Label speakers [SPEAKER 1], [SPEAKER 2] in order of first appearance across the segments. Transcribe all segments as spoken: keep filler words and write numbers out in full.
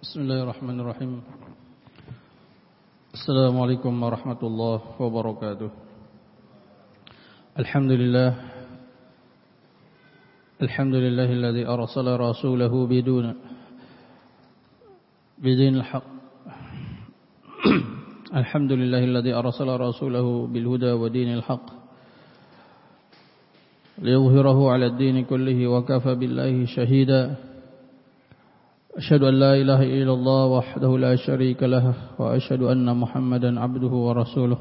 [SPEAKER 1] Bismillahirrahmanirrahim. Assalamualaikum warahmatullahi wabarakatuh. Alhamdulillah. Alhamdulillahilladzi arsala rasulahu biduna bidinil haqq. Alhamdulillahilladzi arsala rasulahu bil huda wa dinil haqq. Liyudhhirahu 'ala ad-dini kullihi wa kafa billahi shahida. Asyhadu an la ilaha illallah wahdahu la syarika lah wa asyhadu anna Muhammadan abduhu wa rasuluh.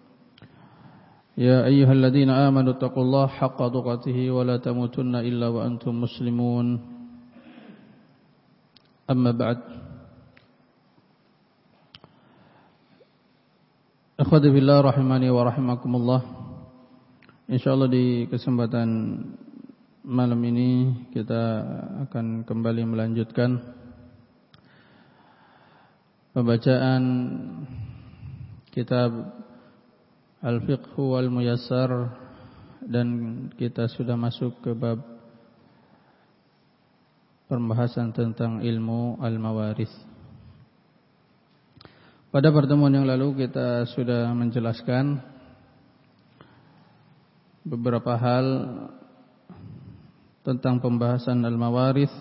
[SPEAKER 1] Ya ayyuhalladzina amanu taqullaha haqqa tuqatih wa la tamutunna illa wa antum muslimun. Amma ba'd. Akhwati fillah rahimani wa rahimakumullah. Insyaallah di kesempatan malam ini kita akan kembali melanjutkan pembacaan kitab Al-Fiqh wal Muyassar, dan kita sudah masuk ke bab pembahasan tentang ilmu al-mawarith. Pada pertemuan yang lalu kita sudah menjelaskan beberapa hal tentang pembahasan al-mawarith,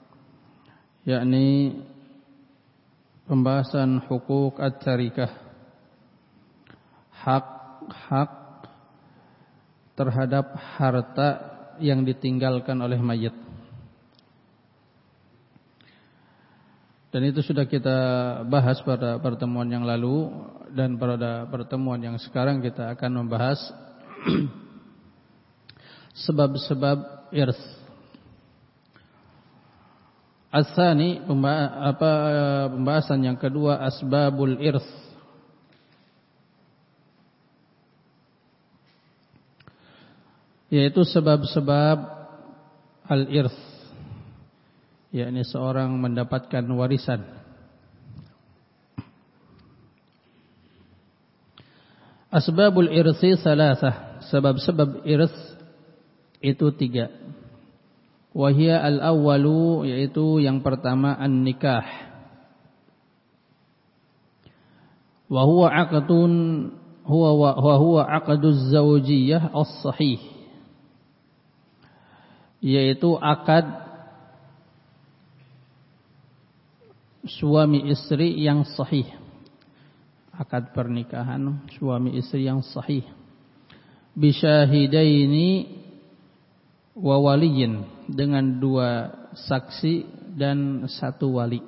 [SPEAKER 1] yakni pembahasan hukuk at-tarikah, hak-hak terhadap harta yang ditinggalkan oleh mayit. Dan itu sudah kita bahas pada pertemuan yang lalu, dan pada pertemuan yang sekarang kita akan membahas sebab-sebab irth. As-sani, apa pembahasan yang kedua, asbabul irth. Yaitu sebab-sebab al-irth, yakni seorang mendapatkan warisan. Asbabul irthi salasah, sebab-sebab irth itu tiga. Wahia al-awwalu, yaitu yang pertama an-nikah. Wa huwa 'aqdun huwa wa huwa 'aqduz zawjiyyah as-sahih, yaitu akad suami istri yang sahih. Akad pernikahan suami istri yang sahih. Bisyahidaini wa waliyin, dengan dua saksi dan satu wali.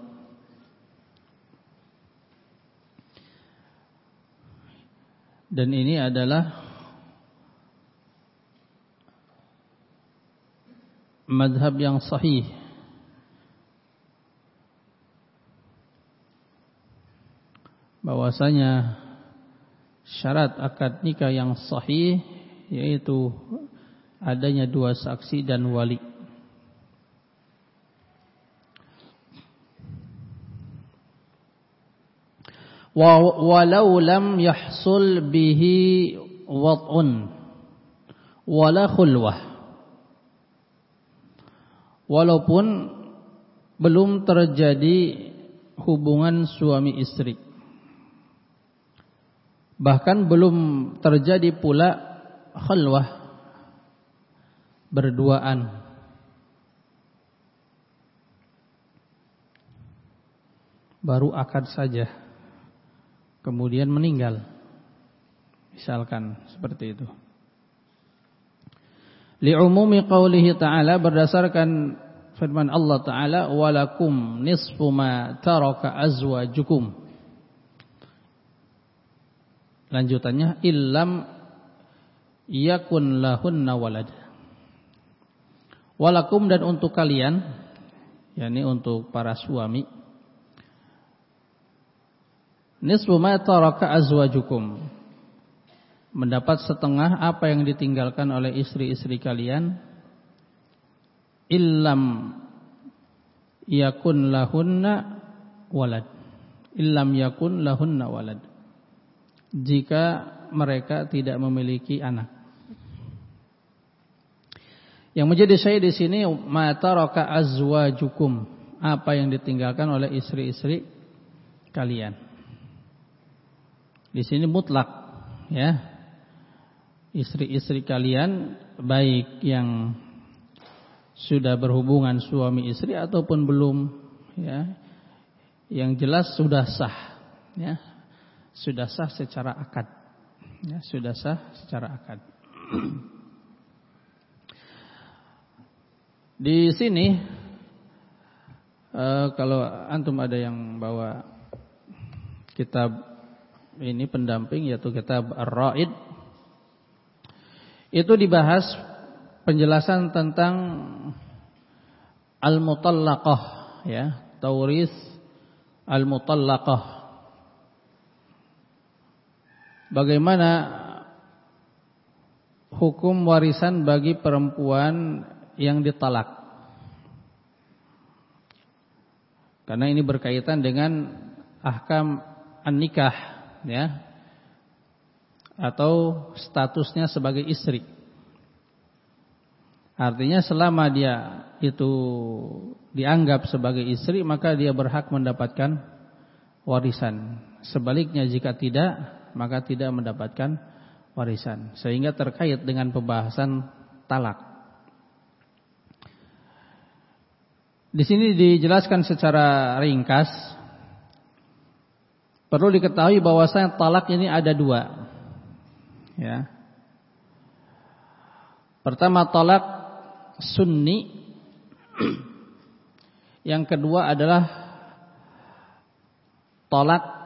[SPEAKER 1] Dan ini adalah madhab yang sahih. Bahwasanya syarat akad nikah yang sahih yaitu adanya dua saksi dan wali. Walau lam yahsul bihi wad'un wala khulwah, walaupun belum terjadi hubungan suami istri, bahkan belum terjadi pula khulwah, berduaan. Baru akad saja, kemudian meninggal, misalkan seperti itu. Li'umumi qaulihi ta'ala, berdasarkan firman Allah Ta'ala, walakum nisfu ma taraka azwajukum. Lanjutannya, illam yakun lahunna walad. Walakum, dan untuk kalian, yakni untuk para suami, nisfu ma taraka azwajukum, mendapat setengah apa yang ditinggalkan oleh istri-istri kalian, illam yakun lahunna walad, illam yakun lahunna walad, jika mereka tidak memiliki anak. Yang menjadi syahid di sini, ma taraka azwajukum, apa yang ditinggalkan oleh istri-istri kalian. Di sini mutlak, ya. Istri-istri kalian baik yang sudah berhubungan suami istri ataupun belum, ya. Yang jelas sudah sah, ya. Sudah sah secara akad. Ya, sudah sah secara akad. Di sini uh, kalau antum ada yang bawa kitab ini pendamping, yaitu kitab Ar-Raid, itu dibahas penjelasan tentang al-mutallaqah, ya, tauris al-mutallaqah. Bagaimana hukum warisan bagi perempuan yang ditalak? Karena ini berkaitan dengan ahkam an-nikah, ya, atau statusnya sebagai istri. Artinya selama dia itu dianggap sebagai istri, maka dia berhak mendapatkan warisan. Sebaliknya jika tidak, maka tidak mendapatkan warisan. Sehingga terkait dengan pembahasan talak. Di sini dijelaskan secara ringkas. Perlu diketahui bahwasanya talak ini ada dua, ya. Pertama talak sunni, yang kedua adalah talak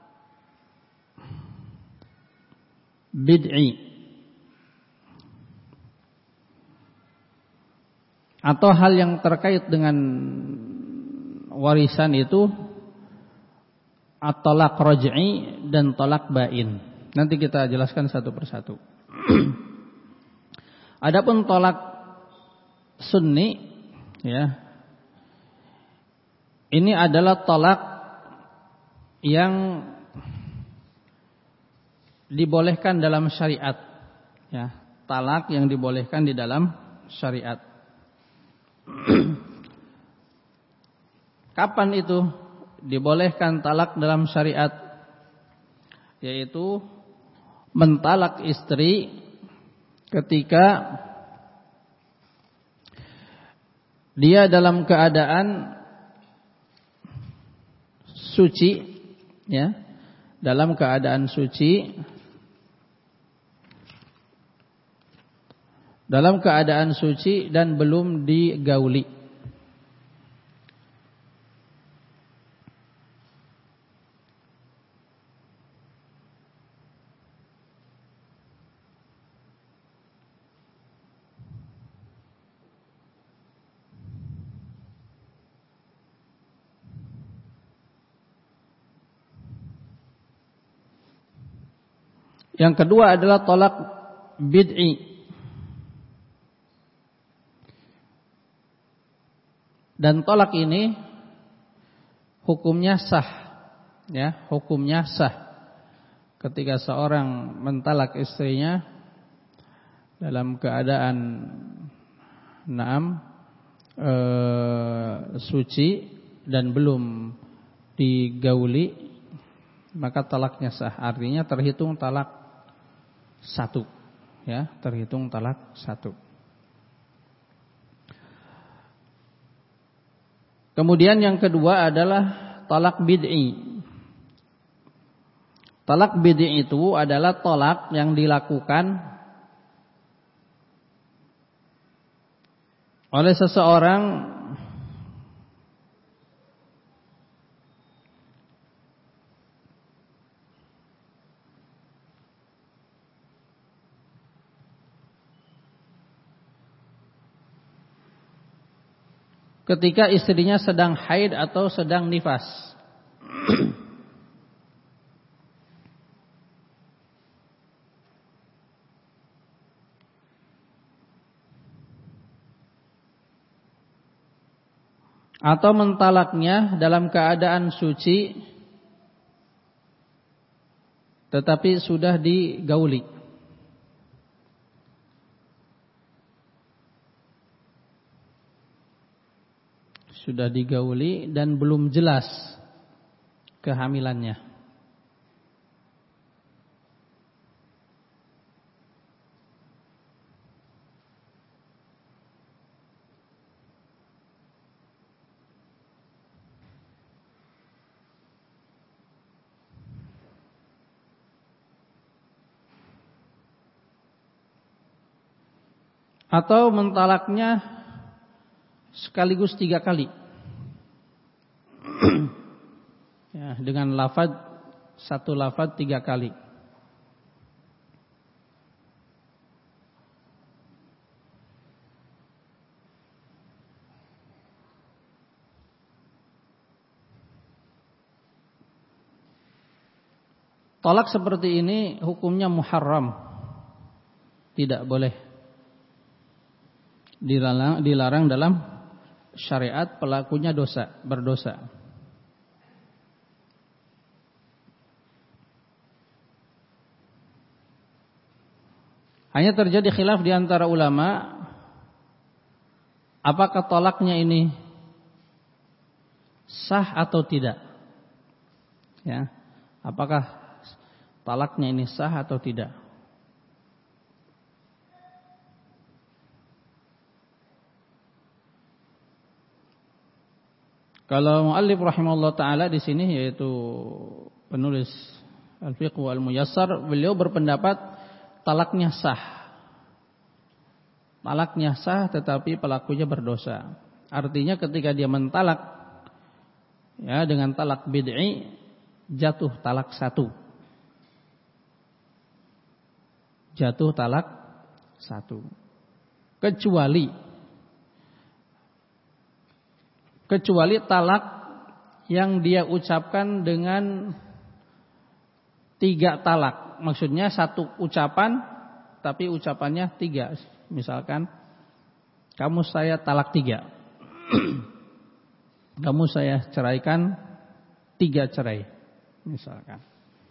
[SPEAKER 1] bid'i, atau hal yang terkait dengan warisan itu at-talaq raj'i dan talak bain. Nanti kita jelaskan satu persatu. Adapun talak sunni, ya, ini adalah talak yang dibolehkan dalam syariat, ya, talak yang dibolehkan di dalam syariat. Kapan itu dibolehkan talak dalam syariat? Yaitu mentalak istri ketika dia dalam keadaan suci, ya, dalam keadaan suci, dalam keadaan suci dan belum digauli. Yang kedua adalah talak bid'i. Dan tolak ini hukumnya sah, ya, hukumnya sah ketika seorang mentalak istrinya dalam keadaan naam e, suci dan belum digauli, maka talaknya sah. Artinya terhitung talak satu, ya, terhitung talak satu. Kemudian yang kedua adalah talak bid'i. Talak bid'i itu adalah talak yang dilakukan oleh seseorang ketika istrinya sedang haid atau sedang nifas. Atau mentalaknya dalam keadaan suci tetapi sudah digauli. sudah digauli dan belum jelas kehamilannya. Atau mentalaknya sekaligus tiga kali. Ya, dengan lafaz, satu lafaz tiga kali. Tolak seperti ini hukumnya muharram. Tidak boleh. Dilarang, dilarang dalam syariat, pelakunya dosa, berdosa. Hanya terjadi khilaf di antara ulama, apakah tolaknya ini sah atau tidak? Ya, apakah talaknya ini sah atau tidak? Kalau muallif rahimahullah taala di sini, yaitu penulis Al-Fiqh Al-Muyassar, beliau berpendapat talaknya sah. Talaknya sah tetapi pelakunya berdosa. Artinya ketika dia mentalak ya dengan talak bid'i, jatuh talak satu. Jatuh talak satu. Kecuali Kecuali talak yang dia ucapkan dengan tiga talak. Maksudnya satu ucapan, tapi ucapannya tiga. Misalkan, kamu saya talak tiga. Kamu saya ceraikan tiga cerai. Misalkan.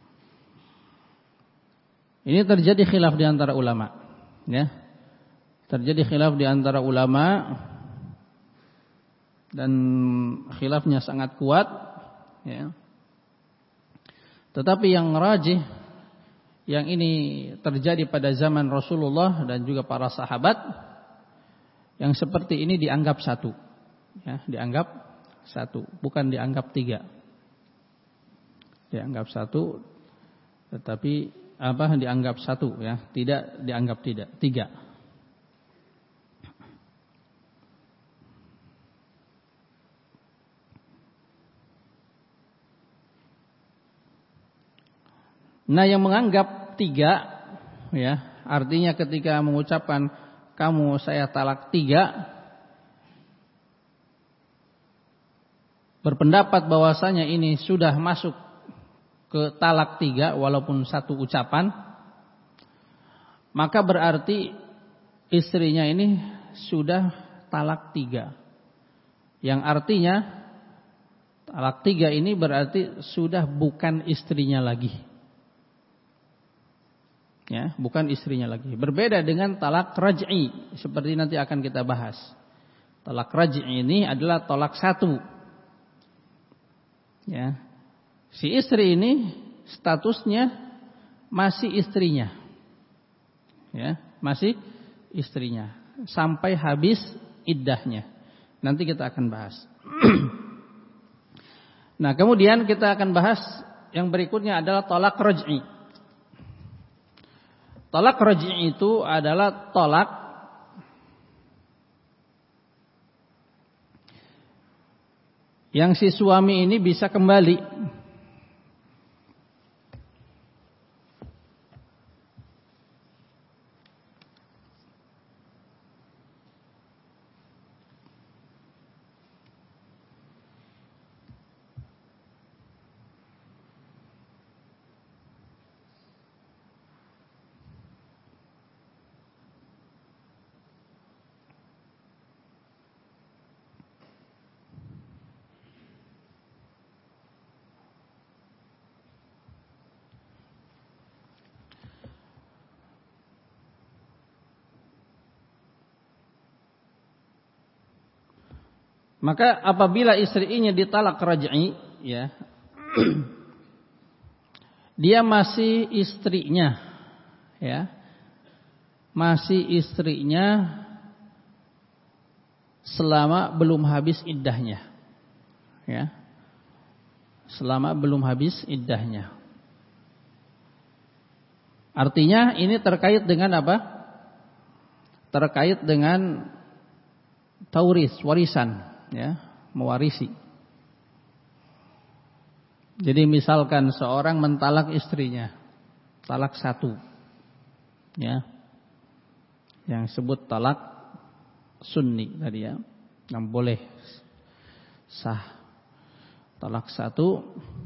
[SPEAKER 1] Ini terjadi khilaf di antara ulama. Ya. Terjadi khilaf di antara ulama. Dan khilafnya sangat kuat ya. Tetapi yang rajih, yang ini terjadi pada zaman Rasulullah dan juga para sahabat, yang seperti ini dianggap satu ya, dianggap satu, bukan dianggap tiga. Dianggap satu, tetapi apa dianggap satu ya, tidak dianggap tidak tiga. Nah, yang menganggap tiga, ya, artinya ketika mengucapkan kamu saya talak tiga, berpendapat bahwasanya ini sudah masuk ke talak tiga walaupun satu ucapan, maka berarti istrinya ini sudah talak tiga. Yang artinya talak tiga ini berarti sudah bukan istrinya lagi. Ya, bukan istrinya lagi. Berbeda dengan talak raj'i, seperti nanti akan kita bahas. Talak raj'i ini adalah talak satu. Ya. Si istri ini statusnya masih istrinya. Ya, masih istrinya sampai habis iddahnya. Nanti kita akan bahas. Nah, kemudian kita akan bahas yang berikutnya adalah talak raj'i. Talak raj'i itu adalah talak yang si suami ini bisa kembali. Maka apabila istrinya ditalak raj'i, ya, dia masih istrinya, ya, masih istrinya selama belum habis iddahnya, ya, selama belum habis iddahnya. Artinya ini terkait dengan apa? Terkait dengan tauris, warisan, ya, mewarisi. Jadi misalkan seorang mentalak istrinya, talak satu, ya, yang sebut talak sunni tadi, ya, yang boleh sah, talak satu.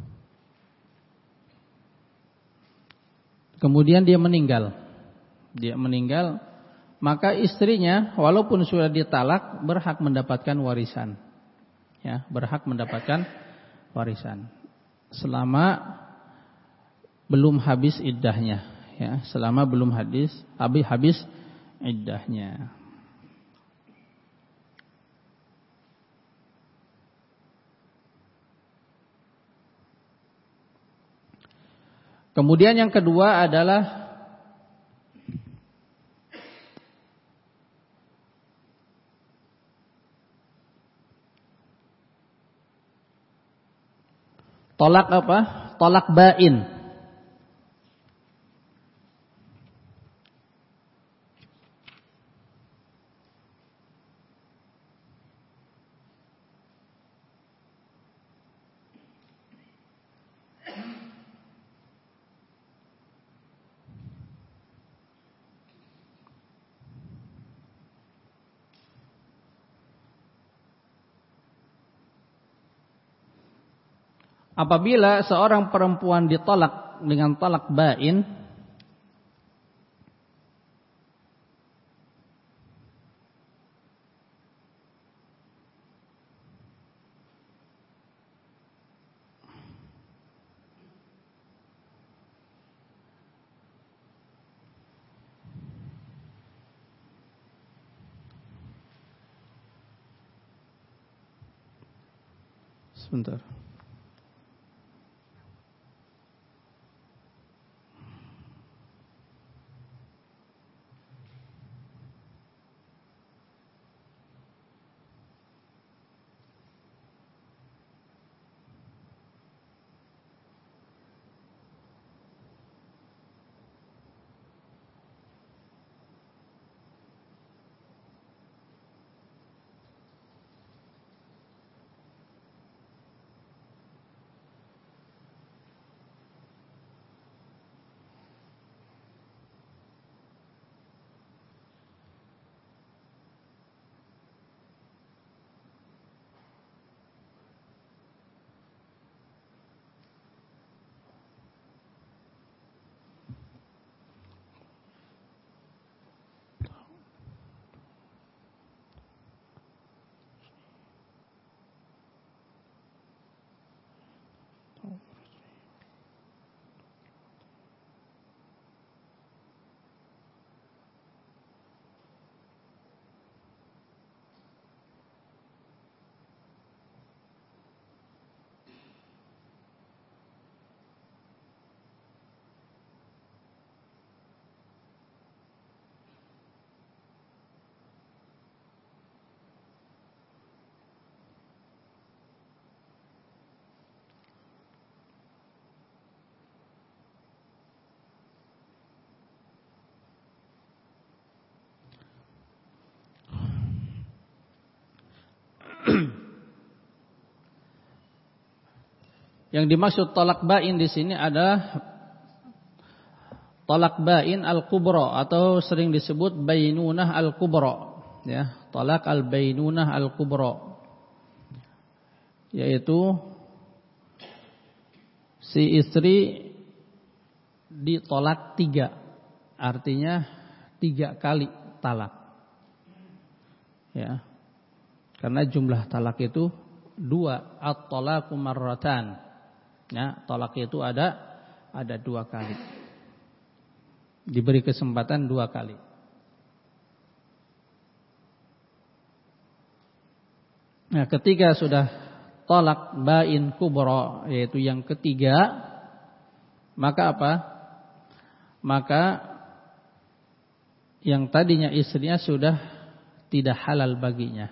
[SPEAKER 1] Kemudian dia meninggal, dia meninggal, maka istrinya walaupun sudah ditalak berhak mendapatkan warisan, ya, berhak mendapatkan warisan selama belum habis iddahnya, ya, selama belum habis habis habis iddahnya. Kemudian yang kedua adalah tolak apa? Tolak bain. Apabila seorang perempuan ditolak dengan talak bain, sebentar. Yang dimaksud talak bain di sini adalah talak bain al-kubra atau sering disebut bainunah al-kubra, ya, talak al-bainunah al-kubra, yaitu si istri ditolak tiga, artinya tiga kali talak, ya, karena jumlah talak itu dua, at-talaqu marratan, ya, talak itu ada ada dua kali, diberi kesempatan dua kali. Nah, ketika sudah talak bain kubra, yaitu yang ketiga, maka apa? Maka yang tadinya istrinya sudah tidak halal baginya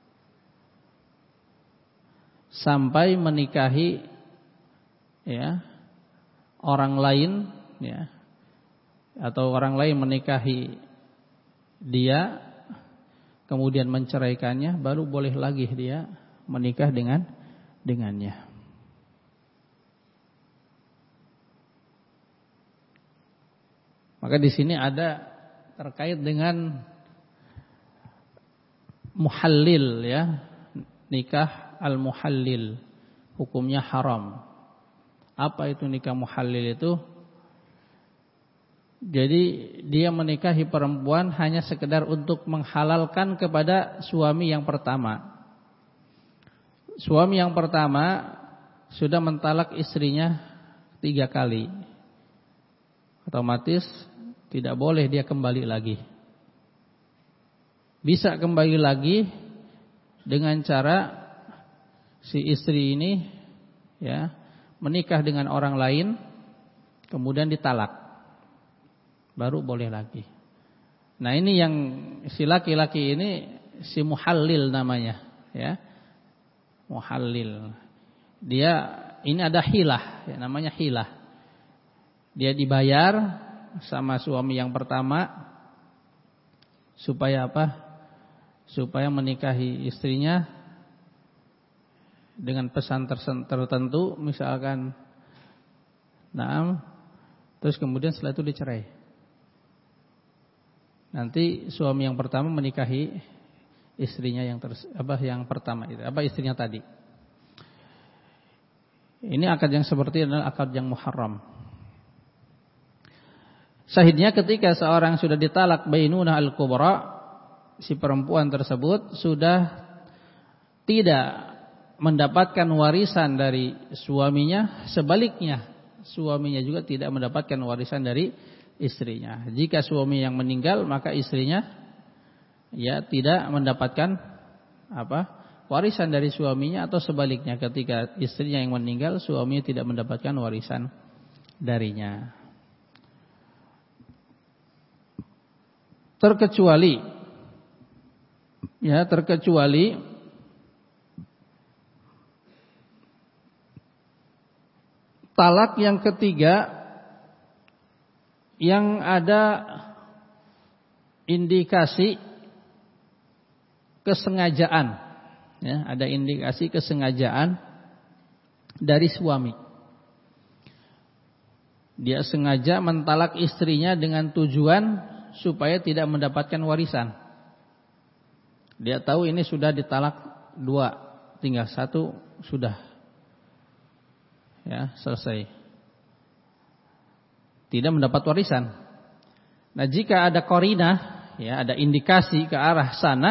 [SPEAKER 1] sampai menikahi ya orang lain, ya, atau orang lain menikahi dia kemudian menceraikannya, baru boleh lagi dia menikah dengan dengannya. Maka di sini ada terkait dengan muhallil, ya, nikah al-muhallil, hukumnya haram. Apa itu nikah muhallil itu? Jadi dia menikahi perempuan hanya sekedar untuk menghalalkan kepada suami yang pertama. Suami yang pertama sudah mentalak istrinya tiga kali, otomatis tidak boleh dia kembali lagi. Bisa kembali lagi dengan cara si istri ini, ya, menikah dengan orang lain kemudian ditalak, baru boleh lagi. Nah, ini yang si laki-laki ini si muhallil namanya, ya. Muhallil. Dia ini ada hilah, ya, namanya hilah. Dia dibayar sama suami yang pertama supaya apa? Supaya menikahi istrinya dengan pesan tertentu, misalkan, nah, terus kemudian setelah itu dicerai. Nanti suami yang pertama menikahi istrinya yang ter, apa yang pertama itu, apa istrinya tadi. Ini akad yang seperti adalah akad yang muharram. Syahidnya ketika seorang sudah ditalak bainunah al-kubra, si perempuan tersebut sudah tidak mendapatkan warisan dari suaminya, sebaliknya suaminya juga tidak mendapatkan warisan dari istrinya. Jika suami yang meninggal, maka istrinya ya tidak mendapatkan apa? Warisan dari suaminya, atau sebaliknya ketika istrinya yang meninggal, suaminya tidak mendapatkan warisan darinya. Terkecuali ya, terkecuali talak yang ketiga yang ada indikasi kesengajaan, ya, ada indikasi kesengajaan dari suami. Dia sengaja mentalak istrinya dengan tujuan supaya tidak mendapatkan warisan. Dia tahu ini sudah ditalak dua, tinggal satu sudah, ya, selesai, tidak mendapat warisan. Nah, jika ada qarinah, ya, ada indikasi ke arah sana,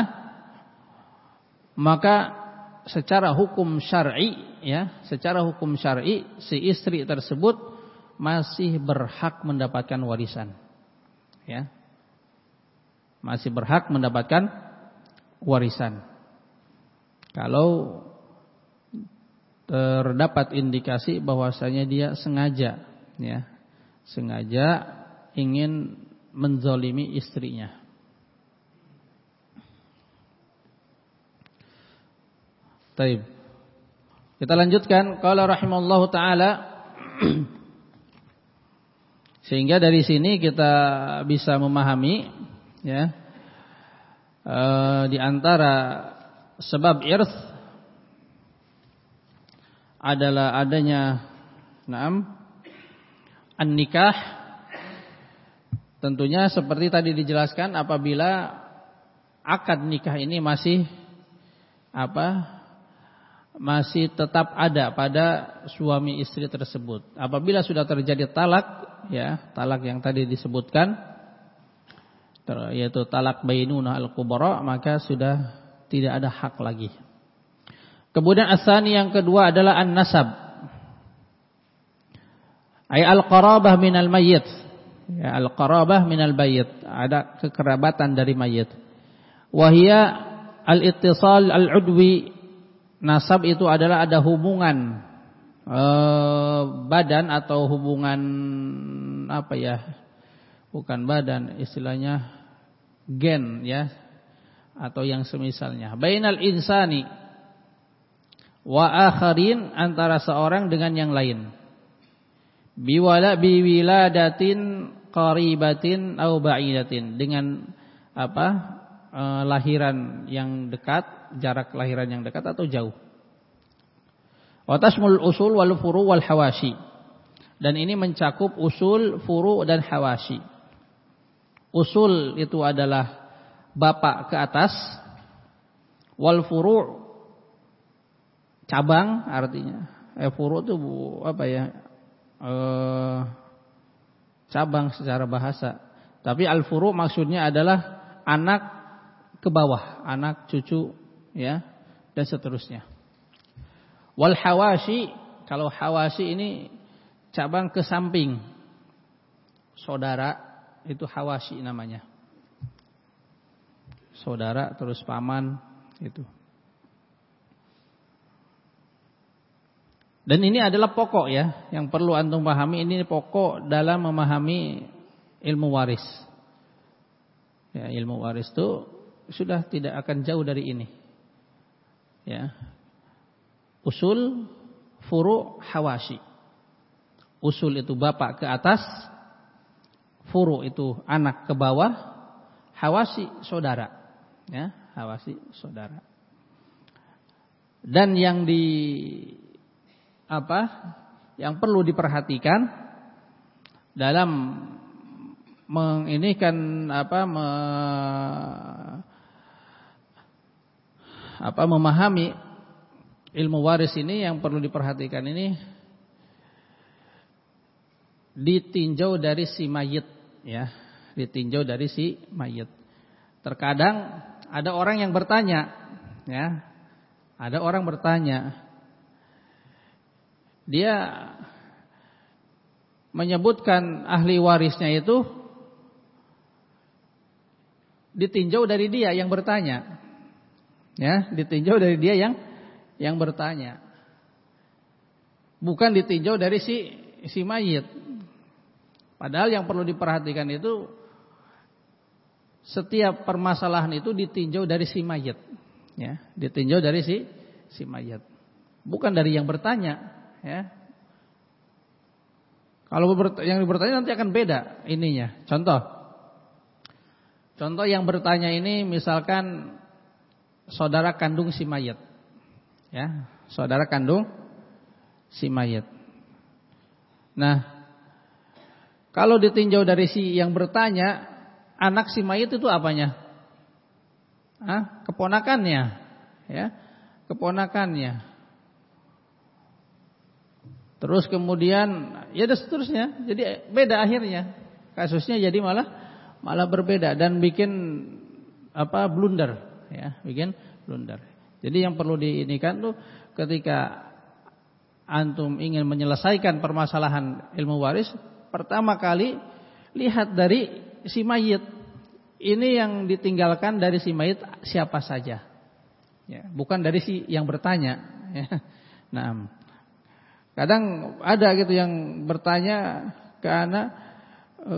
[SPEAKER 1] maka secara hukum syar'i, ya, secara hukum syar'i si istri tersebut masih berhak mendapatkan warisan, ya, masih berhak mendapatkan warisan. Kalau terdapat indikasi bahwasanya dia sengaja, ya, sengaja ingin menzalimi istrinya. Baik. Kita lanjutkan. Qala rahimallahu taala. Sehingga dari sini kita bisa memahami, ya, e, di antara sebab irth adalah adanya naam an-nikah. Tentunya seperti tadi dijelaskan, apabila akad nikah ini masih apa? Masih tetap ada pada suami istri tersebut. Apabila sudah terjadi talak, ya, talak yang tadi disebutkan, yaitu talak bainunah al-kubra, maka sudah tidak ada hak lagi. Kemudian asani yang kedua adalah an-nasab, ay al-qarabah minal mayyit, ya, al-qarabah minal mayyit, ada kekerabatan dari mayit. Wa hiya al-ittisal al-udwi nasab itu adalah ada hubungan eh, badan atau hubungan apa ya? Bukan badan, istilahnya gen ya, atau yang semisalnya. Bainal insani wa akharin, antara seorang dengan yang lain. Biwala biwiladatin qaribatin au ba'idatin, dengan apa? E, lahiran yang dekat, jarak lahiran yang dekat atau jauh. Wa tashmul usul wal furu wal hawashi. Dan ini mencakup usul, furu dan hawashi. Usul itu adalah bapak ke atas, wal furu' cabang artinya. Eh furu' itu apa ya? Eh, cabang secara bahasa. Tapi al furu' maksudnya adalah anak ke bawah, anak cucu ya, dan seterusnya. Wal hawashi, kalau hawashi ini cabang ke samping. Saudara itu hawashi namanya. Saudara terus paman itu. Dan ini adalah pokok ya, yang perlu antum pahami, ini pokok dalam memahami ilmu waris. Ya, ilmu waris itu sudah tidak akan jauh dari ini. Ya. Usul, furu, hawashi. Usul itu bapak ke atas, furu itu anak ke bawah, hawashi saudara. Ya, hawashi saudara. Dan yang di apa? Yang perlu diperhatikan dalam menginikan apa me, apa memahami ilmu waris ini, yang perlu diperhatikan ini ditinjau dari si mayit ya, ditinjau dari si mayit. Terkadang ada orang yang bertanya ya, ada orang bertanya, dia menyebutkan ahli warisnya itu ditinjau dari dia yang bertanya. Ya, ditinjau dari dia yang yang bertanya. Bukan ditinjau dari si si mayit. Padahal yang perlu diperhatikan itu setiap permasalahan itu ditinjau dari si mayit. Ya, ditinjau dari si si mayit. Bukan dari yang bertanya, ya. Kalau yang bertanya nanti akan beda ininya. Contoh. Contoh yang bertanya ini misalkan saudara kandung si mayit. Ya, saudara kandung si mayit. Nah, kalau ditinjau dari si yang bertanya, anak si mayit itu apanya? Hah? Keponakannya, ya, keponakannya. Terus kemudian, ya dan seterusnya. Jadi beda akhirnya. Kasusnya jadi malah malah berbeda dan bikin apa? Blunder, ya, bikin blunder. Jadi yang perlu diinikan tuh ketika antum ingin menyelesaikan permasalahan ilmu waris, pertama kali lihat dari si mayit. Ini yang ditinggalkan dari si mayit siapa saja. Ya, bukan dari si yang bertanya. Ya. Nah, kadang ada gitu yang bertanya ke anak, e,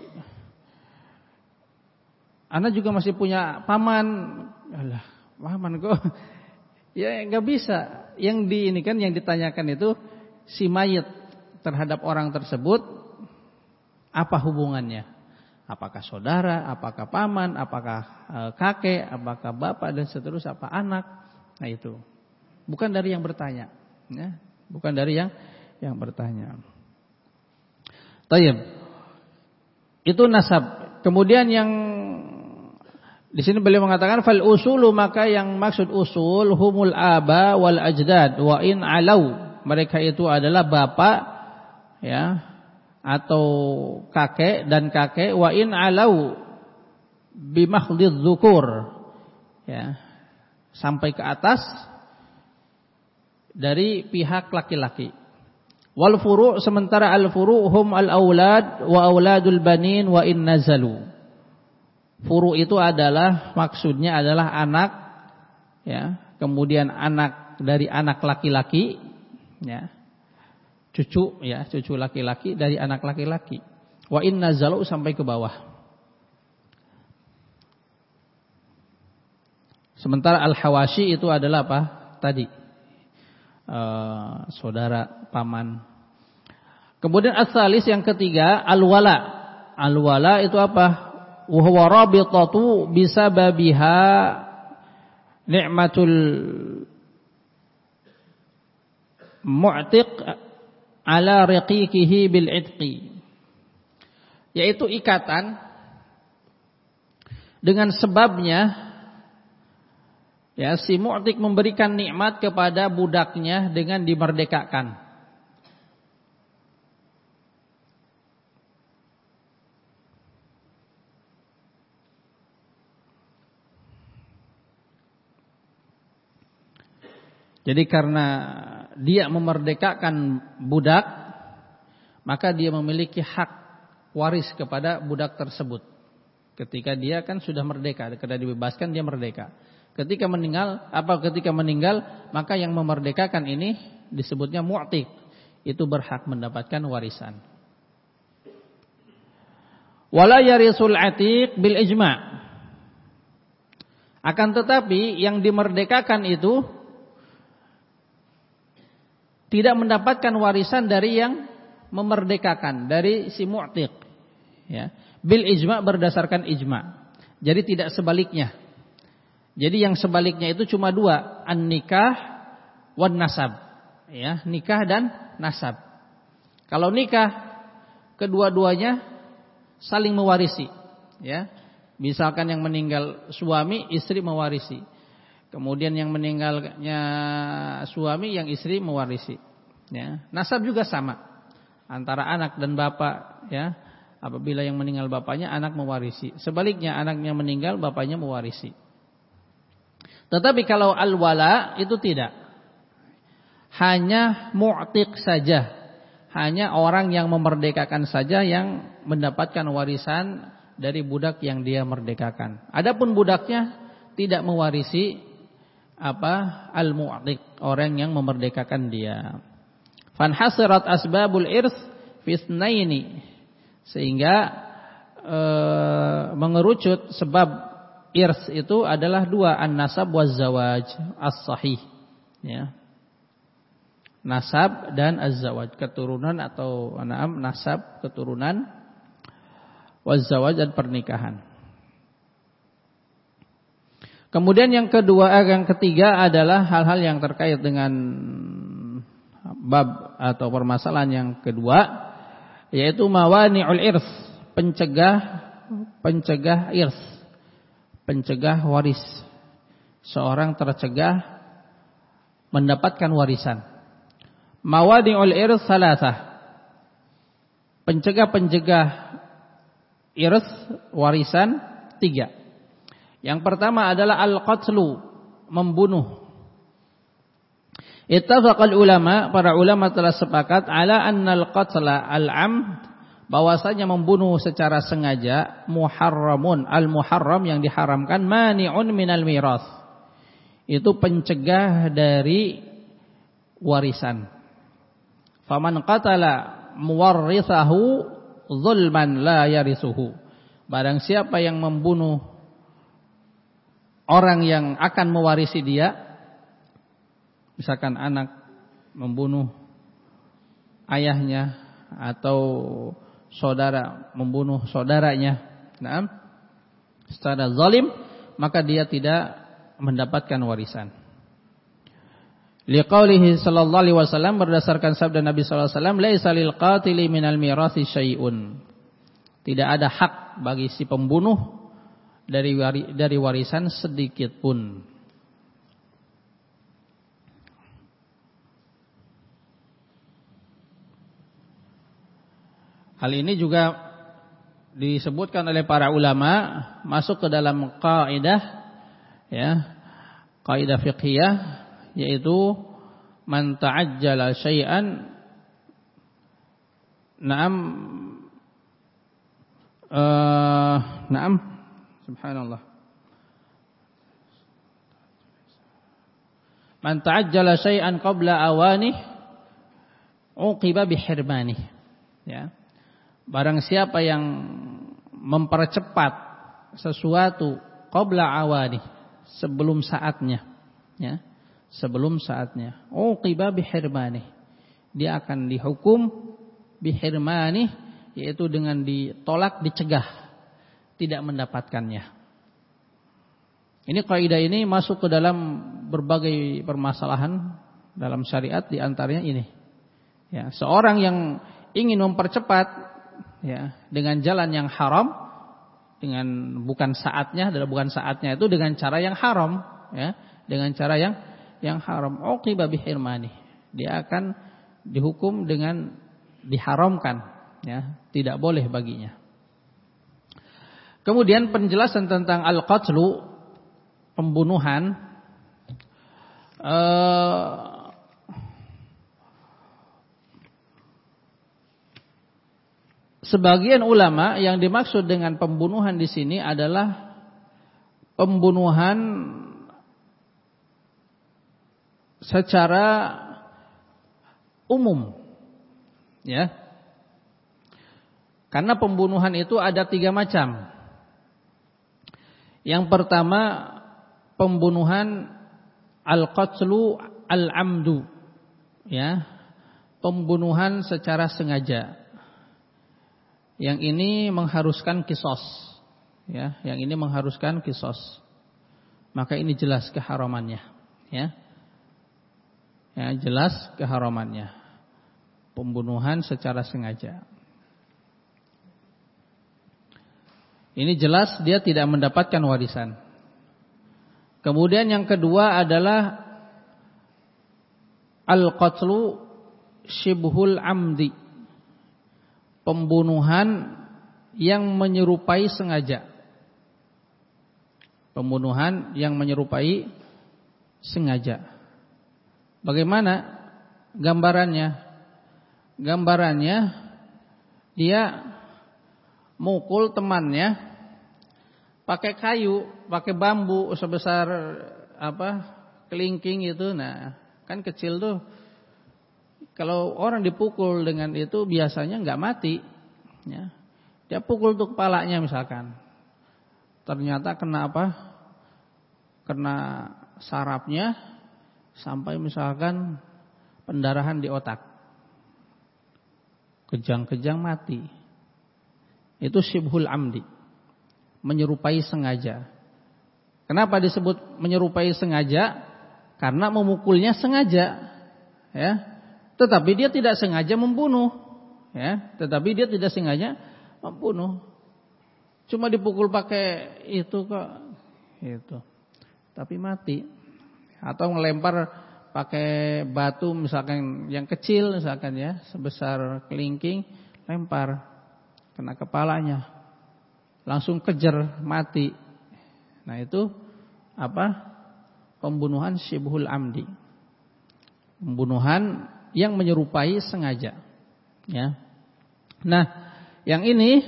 [SPEAKER 1] anak juga masih punya paman. Alah, paman kok. Ya nggak bisa. Yang di ini kan yang ditanyakan itu si mayit terhadap orang tersebut apa hubungannya? Apakah saudara, apakah paman, apakah e, kakek, apakah bapak dan seterusnya, apa anak? Nah itu bukan dari yang bertanya, ya, bukan dari yang yang bertanya. Tayyib. Itu nasab. Kemudian yang di sini beliau mengatakan fal usulu, maka yang maksud usul humul aba wal ajdad wa in alau, mereka itu adalah bapak ya atau kakek dan kakek, wa in alau bimakhlidz dzukur ya, sampai ke atas dari pihak laki-laki. Wal furu', sementara al furu' hum al aulad wa auladul banin wa in nazalu. Furu' itu adalah maksudnya adalah anak ya, kemudian anak dari anak laki-laki, ya. Cucu ya, cucu laki-laki dari anak laki-laki. Wa in nazalu sampai ke bawah. Sementara al-hawashi itu adalah apa? Tadi uh, saudara, paman. Kemudian as-salis yang ketiga al-wala. Al-wala itu apa? Wa huwa rabitatu bisababiha ni'matul mu'tiq ala raqiqihi bil itqi, yaitu ikatan dengan sebabnya ya si mu'tiq memberikan nikmat kepada budaknya dengan dimerdekakan. Jadi karena dia memerdekakan budak, maka dia memiliki hak waris kepada budak tersebut. Ketika dia kan sudah merdeka, ketika dibebaskan dia merdeka. Ketika meninggal, apa ketika meninggal, maka yang memerdekakan ini disebutnya mu'tiq, itu berhak mendapatkan warisan. Wala yarisul atiq bil ijma'. Akan tetapi yang dimerdekakan itu tidak mendapatkan warisan dari yang memerdekakan, dari si mu'tiq, ya. Bil ijma' berdasarkan ijma'. Jadi tidak sebaliknya. Jadi yang sebaliknya itu cuma dua, an-nikah wan nasab, ya, nikah dan nasab. Kalau nikah kedua-duanya saling mewarisi, ya. Misalkan yang meninggal suami, istri mewarisi. Kemudian yang meninggalnya suami, yang istri mewarisi. Ya. Nasab juga sama antara anak dan bapak. Ya. Apabila yang meninggal bapaknya, anak mewarisi. Sebaliknya anaknya meninggal, bapaknya mewarisi. Tetapi kalau al-wala itu tidak. Hanya mu'tiq saja. Hanya orang yang memerdekakan saja yang mendapatkan warisan dari budak yang dia merdekakan. Adapun budaknya tidak mewarisi apa al-mu'tiq, orang yang memerdekakan dia. Fanhasirat asbabul irth fi itsnaini, sehingga e, mengerucut sebab irth itu adalah dua, an-nasab waz zawaj as-sahih, ya. Nasab dan az-zawaj, keturunan atau na'am nasab, keturunan, waz zawaj dan pernikahan. Kemudian yang kedua, yang ketiga adalah hal-hal yang terkait dengan bab atau permasalahan yang kedua, yaitu mawani'ul irs, pencegah pencegah irs, pencegah waris. Seorang tercegah mendapatkan warisan. Mawani'ul irs salasah, pencegah-pencegah irs warisan tiga. Yang pertama adalah al-qatlu, membunuh. Ittafaqal ulama, para ulama telah sepakat ala annal qatla al-amd, bahwasanya membunuh secara sengaja muharramun, al-muharram yang diharamkan, mani'un minal miras. Itu pencegah dari warisan. Faman qatala muwarrithahu zulman la yarisuhu. Barang siapa yang membunuh orang yang akan mewarisi dia, misalkan anak membunuh ayahnya atau saudara membunuh saudaranya, nah, secara zalim, maka dia tidak mendapatkan warisan. Liqaulihi sallallahu alaihi wasallam, berdasarkan sabda Nabi sallallahu alaihi wasallam, laisa lil qatili minal mirasi syai'un. Tidak ada hak bagi si pembunuh dari wari, dari warisan sedikit pun. Hal ini juga disebutkan oleh para ulama, masuk ke dalam kaidah, ya, kaidah fiqhiyah, yaitu man ta'ajjala syai'an, na'am uh, na'am subhanallah. Man ta'ajjala syai'an qabla awanih uqiba bihirmanih. Ya. Barang siapa yang mempercepat sesuatu qabla awanih, sebelum saatnya, ya. Sebelum saatnya, uqiba bihirmanih. Dia akan dihukum bihirmanih, yaitu dengan ditolak, dicegah, tidak mendapatkannya. Ini kaidah ini masuk ke dalam berbagai permasalahan dalam syariat, di antaranya ini. Ya, seorang yang ingin mempercepat, ya, dengan jalan yang haram, dengan bukan saatnya, adalah bukan saatnya itu dengan cara yang haram, ya, dengan cara yang yang haram. Uqiba bihirmani. Dia akan dihukum dengan diharamkan, ya, tidak boleh baginya. Kemudian penjelasan tentang al-qatlu, pembunuhan. Uh, sebagian ulama yang dimaksud dengan pembunuhan di sini adalah pembunuhan secara umum, ya. Karena pembunuhan itu ada tiga macam. Yang pertama, pembunuhan al-qatlu al-amdu, ya, pembunuhan secara sengaja. Yang ini mengharuskan qisas, ya, yang ini mengharuskan qisas. Maka ini jelas keharamannya, ya. Ya, jelas keharamannya. Pembunuhan secara sengaja. Ini jelas dia tidak mendapatkan warisan. Kemudian yang kedua adalah al-qatlu syibhul amdi, pembunuhan yang menyerupai sengaja. Pembunuhan yang menyerupai sengaja. Bagaimana gambarannya? Gambarannya dia mukul temannya pakai kayu, pakai bambu sebesar apa, kelingking itu. Nah, kan kecil tuh. Kalau orang dipukul dengan itu biasanya nggak mati, ya. Dia pukul tuh kepalanya misalkan. Ternyata kena apa? Kena sarafnya sampai misalkan pendarahan di otak. Kejang-kejang mati. Itu syibhul amdi, menyerupai sengaja. Kenapa disebut menyerupai sengaja? Karena memukulnya sengaja, ya. Tetapi dia tidak sengaja membunuh, ya. Tetapi dia tidak sengaja membunuh. Cuma dipukul pakai itu kok, itu. Tapi mati. Atau melempar pakai batu misalkan yang kecil misalkan, ya, sebesar kelingking, lempar kena kepalanya, langsung kejar, mati. Nah, itu apa? Pembunuhan syibhul amdi, pembunuhan yang menyerupai sengaja, ya. Nah, yang ini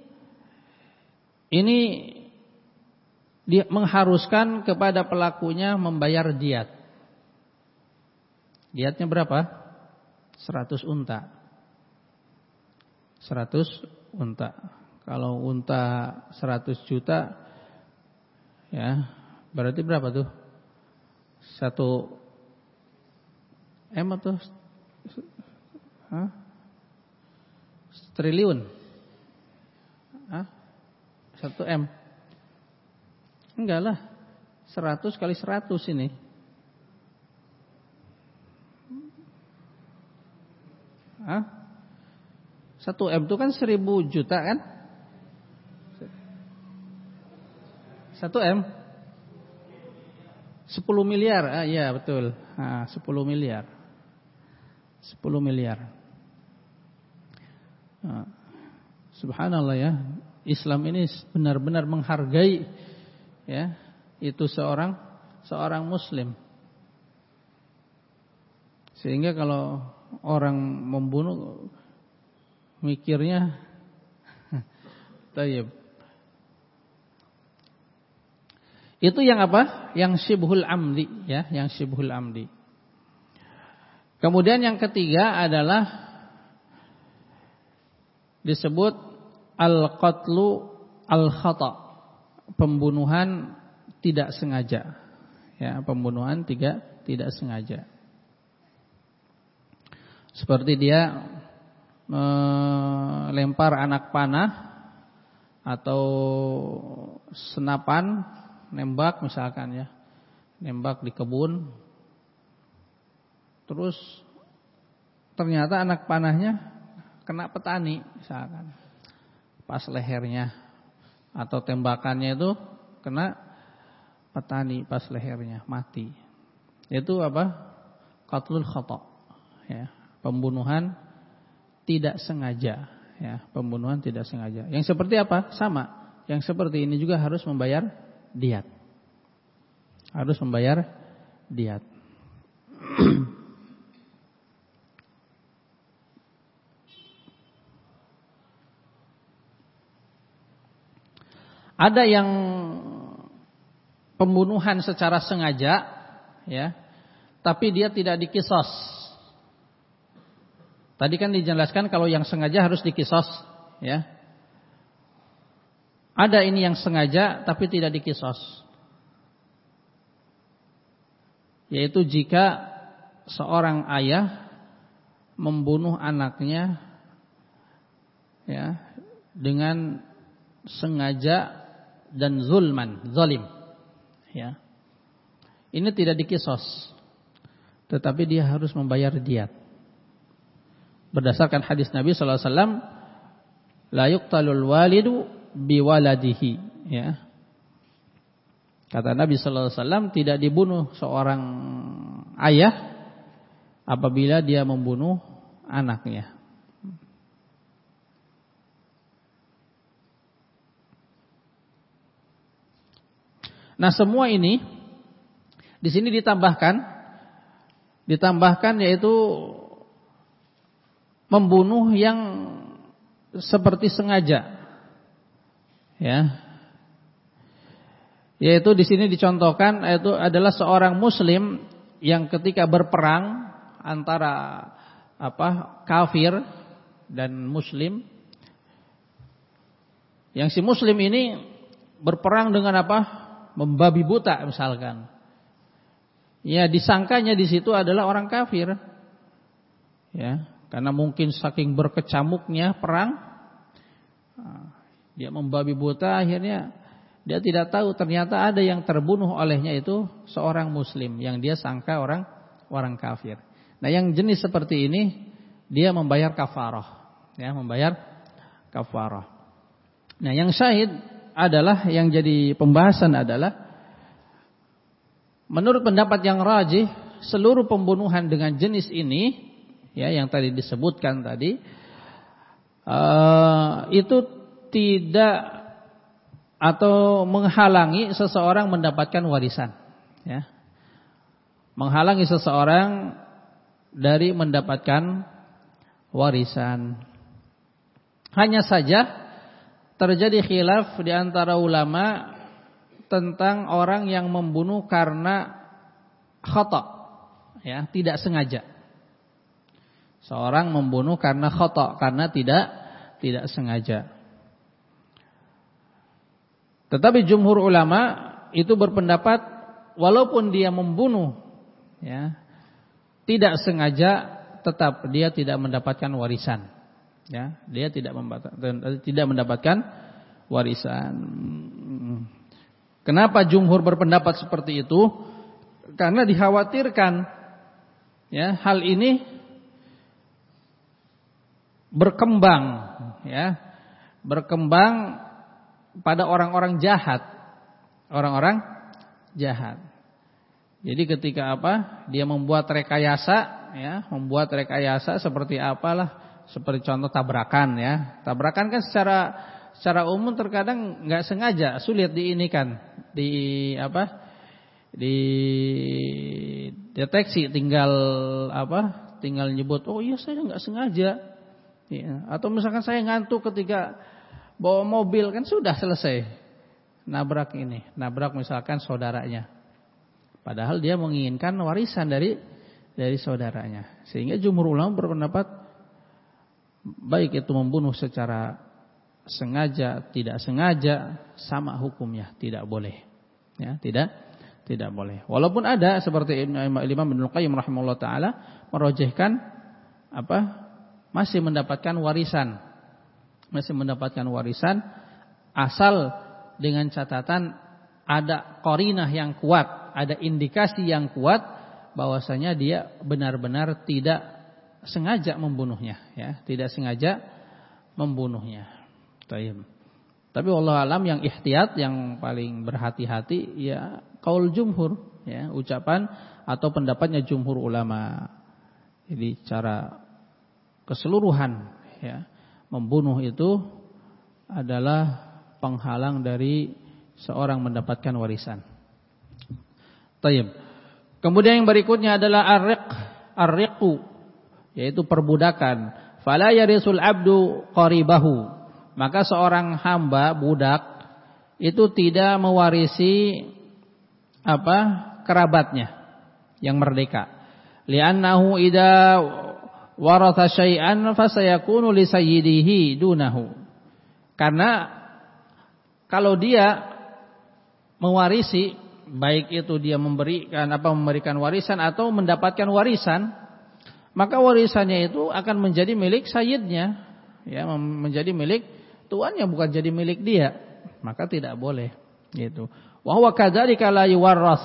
[SPEAKER 1] ini dia mengharuskan kepada pelakunya membayar diat. Diatnya berapa? seratus unta. seratus unta. Kalau unta seratus juta, ya, berarti berapa tuh? satu M atau Hah? Triliun? Hah? satu M? Enggak lah, seratus kali seratus ini. Hah? satu M itu kan seribu juta kan? satu M? sepuluh miliar. Ah, iya betul. Ah, sepuluh miliar. sepuluh miliar. Ah, subhanallah, ya. Islam ini benar-benar menghargai, ya, itu seorang seorang muslim. Sehingga kalau orang membunuh mikirnya tayyib. Itu yang apa? Yang syibhul amdi, ya, yang syibhul amdi. Kemudian yang ketiga adalah disebut al-qatlu al-khata', pembunuhan tidak sengaja. Ya, pembunuhan tidak tidak sengaja. Seperti dia melempar anak panah atau senapan, nembak misalkan ya. Nembak di kebun. Terus ternyata anak panahnya kena petani misalkan. Pas lehernya, atau tembakannya itu kena petani pas lehernya, mati. Itu apa? Qatlul khata', ya, pembunuhan tidak sengaja, ya, pembunuhan tidak sengaja. Yang seperti apa? Sama. Yang seperti ini juga harus membayar diat. Harus membayar diat. Ada yang pembunuhan secara sengaja, ya, tapi dia tidak dikisos. Tadi kan dijelaskan kalau yang sengaja harus dikisos, ya. Ada ini yang sengaja tapi tidak dikisos. Yaitu jika seorang ayah membunuh anaknya, ya, dengan sengaja dan zulman, zalim, ya. Ini tidak dikisos, tetapi dia harus membayar diat. Berdasarkan hadis Nabi sallallahu alaihi wasallam, la yuqtalul walidu biwaladihi, ya. Kata Nabi sallallahu alaihi wasallam, tidak dibunuh seorang ayah apabila dia membunuh anaknya. Nah, semua ini di sini ditambahkan, ditambahkan yaitu membunuh yang seperti sengaja, ya. Yaitu di sini dicontohkan yaitu adalah seorang muslim yang ketika berperang antara apa kafir dan muslim, yang si muslim ini berperang dengan apa? Membabi buta misalkan. Ya, disangkanya di situ adalah orang kafir. Ya, karena mungkin saking berkecamuknya perang, dia membabi buta, akhirnya dia tidak tahu ternyata ada yang terbunuh olehnya itu seorang muslim yang dia sangka orang orang kafir. Nah, yang jenis seperti ini dia membayar kafarah, ya, membayar kafarah. Nah, yang syahid adalah yang jadi pembahasan adalah menurut pendapat yang rajih seluruh pembunuhan dengan jenis ini, ya, yang tadi disebutkan tadi uh, itu tidak atau menghalangi seseorang mendapatkan warisan, ya, menghalangi seseorang dari mendapatkan warisan. Hanya saja terjadi khilaf di antara ulama tentang orang yang membunuh karena khata', ya, tidak sengaja. Seorang membunuh karena khata', karena tidak tidak sengaja. Tetapi jumhur ulama itu berpendapat walaupun dia membunuh, ya, tidak sengaja, tetap dia tidak mendapatkan warisan. Ya, dia tidak tidak mendapatkan warisan. Kenapa jumhur berpendapat seperti itu? Karena dikhawatirkan, ya, hal ini berkembang, ya, berkembang pada orang-orang jahat, orang-orang jahat. Jadi ketika apa? Dia membuat rekayasa, ya, membuat rekayasa seperti apalah? Seperti contoh tabrakan, ya. Tabrakan kan secara secara umum terkadang nggak sengaja, sulit diinikan, di apa? Di deteksi, tinggal apa? Tinggal nyebut, oh iya saya nggak sengaja. Ya. Atau misalkan saya ngantuk ketika bawa mobil, kan sudah selesai. nabrak ini, nabrak misalkan saudaranya. Padahal dia menginginkan warisan dari dari saudaranya. Sehingga jumhur ulama berpendapat baik itu membunuh secara sengaja, tidak sengaja, sama hukumnya, tidak boleh. Ya, tidak tidak boleh. Walaupun ada seperti Imam Ibnu Qayyim rahimahullah taala merojehkan apa? Masih mendapatkan warisan. Masih mendapatkan warisan asal dengan catatan ada qarinah yang kuat, ada indikasi yang kuat bahwasanya dia benar-benar tidak sengaja membunuhnya, ya, tidak sengaja membunuhnya. Tayyib. Tapi wallahu alam yang ihtiyat, yang paling berhati-hati ya qaul jumhur, ya, ucapan atau pendapatnya jumhur ulama. Jadi cara keseluruhan, ya, membunuh itu adalah penghalang dari seorang mendapatkan warisan. Tayyib. Kemudian yang berikutnya adalah ar-riq, ar-riqu, yaitu perbudakan. Fala yarisul abdu qaribahu. Maka seorang hamba budak itu tidak mewarisi apa? Kerabatnya yang merdeka. Li'annahu idza waratha syai'an fasayakunu li sayyidihi dunahu. Karena kalau dia mewarisi, baik itu dia memberikan apa memberikan warisan atau mendapatkan warisan, maka warisannya itu akan menjadi milik sayyidnya, ya, menjadi milik tuannya, bukan jadi milik dia. Maka tidak boleh gitu. Wa huwa kadzalika la yuwarras.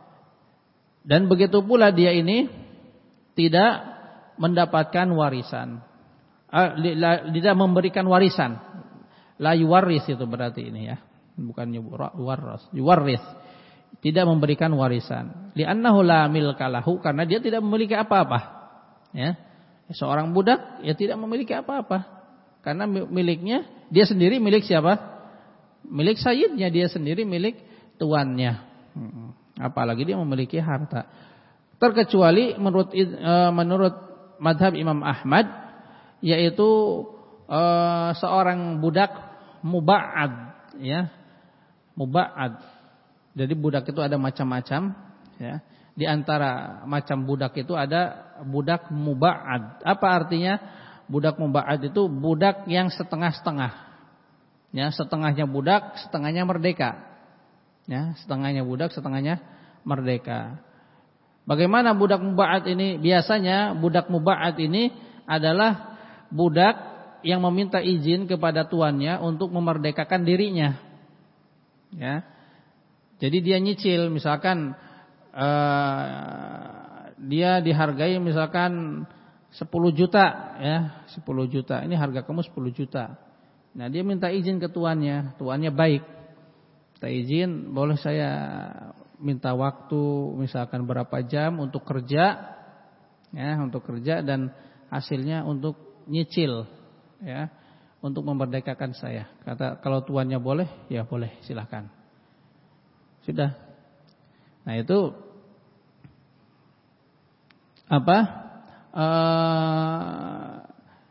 [SPEAKER 1] Dan begitu pula dia ini tidak mendapatkan warisan. Tidak memberikan warisan. La yuwarris itu berarti ini, ya. Bukan yuwarras, yuwarris. Tidak memberikan warisan. Li'annahu la milka lahu, karena dia tidak memiliki apa-apa. Ya. Seorang budak ya tidak memiliki apa-apa. Karena miliknya dia sendiri milik siapa? Milik sayyidnya, dia sendiri milik tuannya. Apalagi dia memiliki harta. Terkecuali menurut menurut madhab Imam Ahmad, yaitu uh, seorang budak muba'ad, ya, muba'ad. Jadi budak itu ada macam-macam, ya. Di antara macam budak itu ada budak muba'ad. Apa artinya? Budak muba'ad itu budak yang setengah-setengah. Ya, setengahnya budak, setengahnya merdeka. Ya, setengahnya budak, setengahnya merdeka. Bagaimana budak muba'ad ini? Biasanya budak muba'ad ini adalah budak yang meminta izin kepada tuannya untuk memerdekakan dirinya. Ya. Jadi dia nyicil, misalkan uh, dia dihargai misalkan sepuluh juta, ya, sepuluh juta. Ini harga kamu sepuluh juta. Nah, dia minta izin ke tuannya, tuannya baik. Minta izin, boleh saya minta waktu misalkan berapa jam untuk kerja, ya, untuk kerja dan hasilnya untuk nyicil, ya, untuk memerdekakan saya. Kata kalau tuannya boleh, ya boleh, silakan. Sudah. Nah, itu apa? Uh,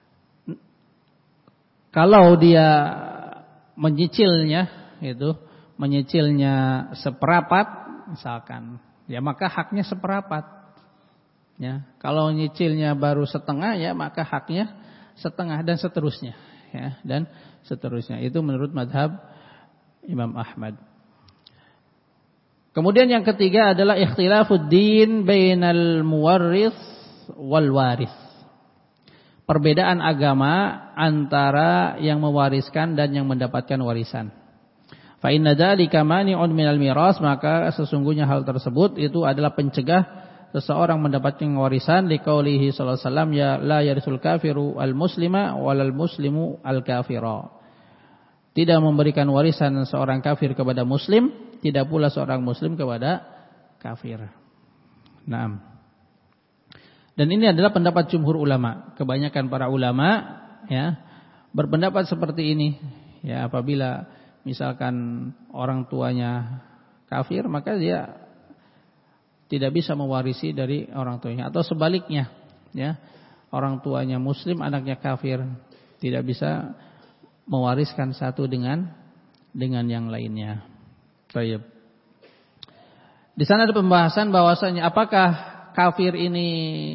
[SPEAKER 1] kalau dia menyicilnya, itu menyicilnya seperapat, misalkan, ya maka haknya seperapat. Ya, kalau nyicilnya baru setengah, ya maka haknya setengah dan seterusnya, ya, dan seterusnya. Itu menurut madhab Imam Ahmad. Kemudian yang ketiga adalah ikhtilafud din bainal muwarris wal waris. Perbedaan agama antara yang mewariskan dan yang mendapatkan warisan. Fa inna dzalika mani'un minal miras, maka sesungguhnya hal tersebut itu adalah pencegah seseorang mendapatkan warisan, liqaulihi sallallahu alaihi wasallam, ya la yarisul kafiru al muslima walal muslimu al kafira. Tidak memberikan warisan seorang kafir kepada muslim, tidak pula seorang muslim kepada kafir. Naam. Dan ini adalah pendapat jumhur ulama. Kebanyakan para ulama, ya, berpendapat seperti ini. Ya, apabila misalkan orang tuanya kafir, maka dia tidak bisa mewarisi dari orang tuanya. Atau sebaliknya, ya, orang tuanya muslim, anaknya kafir, tidak bisa mewariskan satu dengan dengan yang lainnya. Baik. Di sana ada pembahasan bahwasanya apakah kafir ini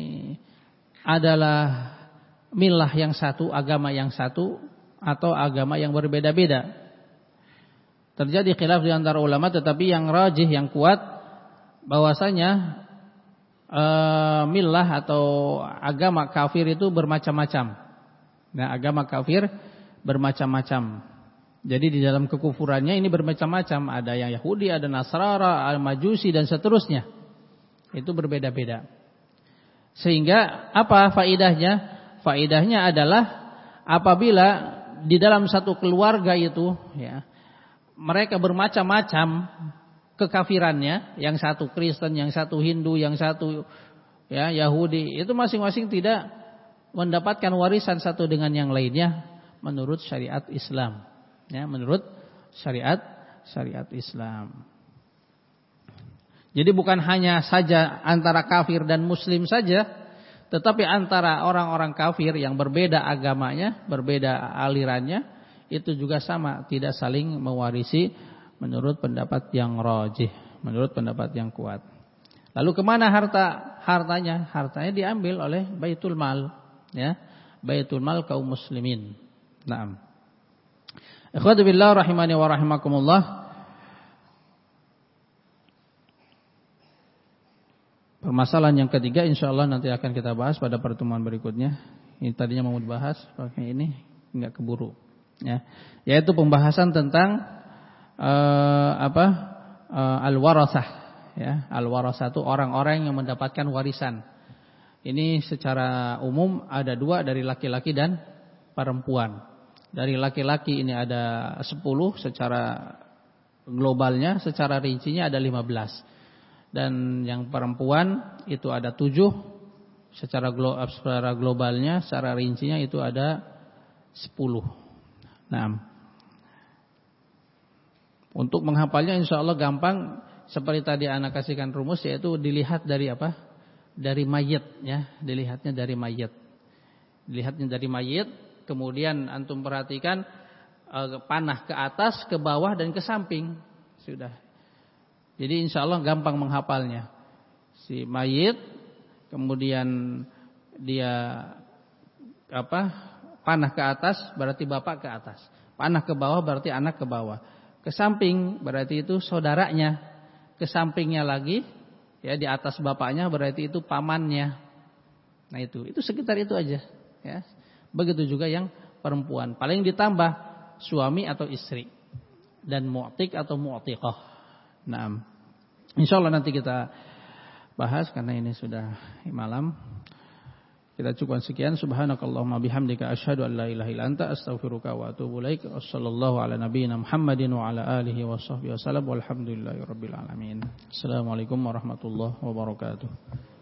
[SPEAKER 1] adalah milah yang satu, agama yang satu, atau agama yang berbeda-beda. Terjadi khilaf di antara ulama, tetapi yang rajih, yang kuat, bahwasanya e, milah atau agama kafir itu bermacam-macam. Nah, agama kafir bermacam-macam. Jadi di dalam kekufurannya ini bermacam-macam. Ada yang Yahudi, ada Nasrara, ada Majusi, dan seterusnya. Itu berbeda-beda. Sehingga apa faidahnya? Faidahnya adalah apabila di dalam satu keluarga itu, ya, mereka bermacam-macam kekafirannya. Yang satu Kristen, yang satu Hindu, yang satu ya Yahudi. Itu masing-masing tidak mendapatkan warisan satu dengan yang lainnya menurut syariat Islam. Ya, menurut syariat syariat Islam. Jadi bukan hanya saja antara kafir dan muslim saja, tetapi antara orang-orang kafir yang berbeda agamanya, berbeda alirannya, itu juga sama, tidak saling mewarisi menurut pendapat yang rajih, menurut pendapat yang kuat. Lalu kemana harta hartanya? Hartanya diambil oleh Baitul Mal, ya, Baitul Mal kaum muslimin. Naam. Ikhwatu billah rahimani wa rahimakumullah. Permasalahan yang ketiga insyaallah nanti akan kita bahas pada pertemuan berikutnya. Ini tadinya mau dibahas, pakai ini enggak keburu, ya. Yaitu pembahasan tentang uh, apa? Uh, al-warasah, ya. Al-warasah itu orang-orang yang mendapatkan warisan. Ini secara umum ada dua, dari laki-laki dan perempuan. Dari laki-laki ini ada sepuluh secara globalnya, secara rincinya ada lima belas. Dan yang perempuan itu ada tujuh secara globalnya, secara rincinya itu ada sepuluh. Nah, untuk menghafalnya insyaallah gampang, seperti tadi anak kasihkan rumus, yaitu dilihat dari apa? Dari mayit, ya, dilihatnya dari mayit. Dilihatnya dari mayit. Kemudian antum perhatikan uh, panah ke atas, ke bawah, dan ke samping. Sudah. Jadi insya Allah gampang menghafalnya. Si mayit, kemudian dia apa? Panah ke atas berarti bapak ke atas. Panah ke bawah berarti anak ke bawah. Ke samping berarti itu saudaranya. Ke sampingnya lagi, ya, di atas bapaknya berarti itu pamannya. Nah itu, itu sekitar itu aja, ya. Begitu juga yang perempuan. Paling ditambah suami atau istri. Dan mu'tik atau mu'tiqah. Nah, insyaallah nanti kita bahas karena ini sudah malam. Kita cukupkan sekian. Subhanakallahumma bihamdika asyhadu an la ilaha illa anta astaghfiruka wa atubu ilaik. Wassallallahu ala nabiyyina Muhammadin wa ala alihi washabbihi wasallam. Walhamdulillahirabbil alamin. Assalamualaikum warahmatullahi wabarakatuh.